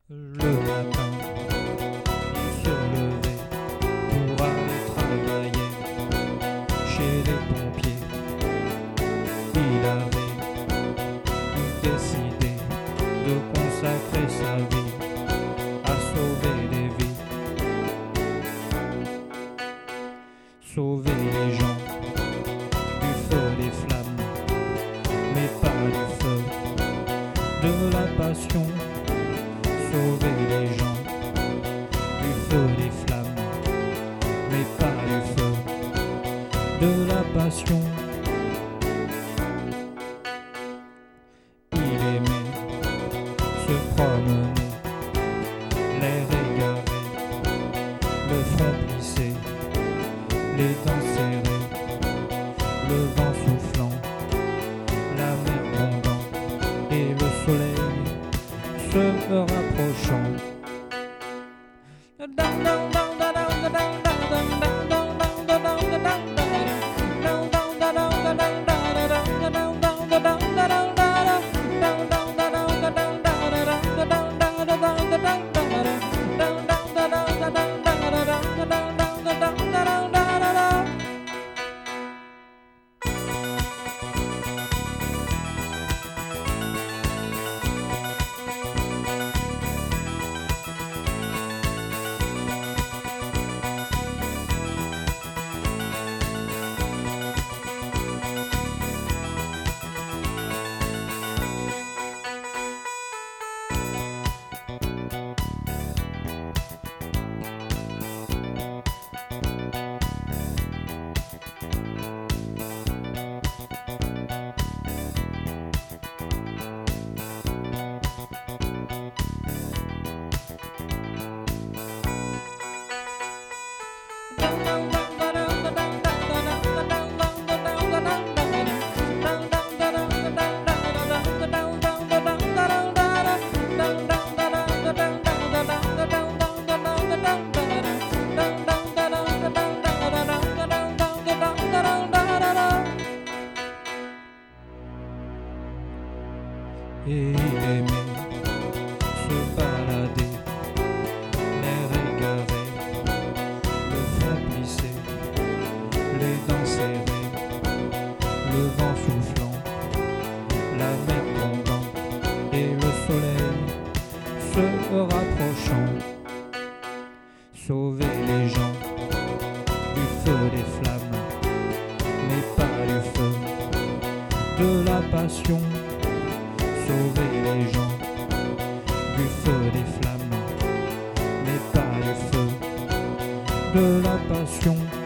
Le matin, il se levait pour aller travailler chez les pompiers. Il avait décidé de consacrer sa vie à sauver des vies, sauver les gens du feu des flammes, mais pas du feu de la passion. Sauver les gens du feu des flammes, mais pas du feu de la passion. Il aimait se promener, l'air égaré, le front plissé, les dents serrées, le vent soufflant, la mer grondant et le soleil se rapprochant. Et il aimait se balader, l'air égaré, le front plissé, les dents serrées, le vent soufflant, la mer grondant et le soleil se rapprochant. Sauver les gens du feu des flammes, mais pas du feu de la passion. Sauver les gens du feu des flammes, mais pas du feu de la passion.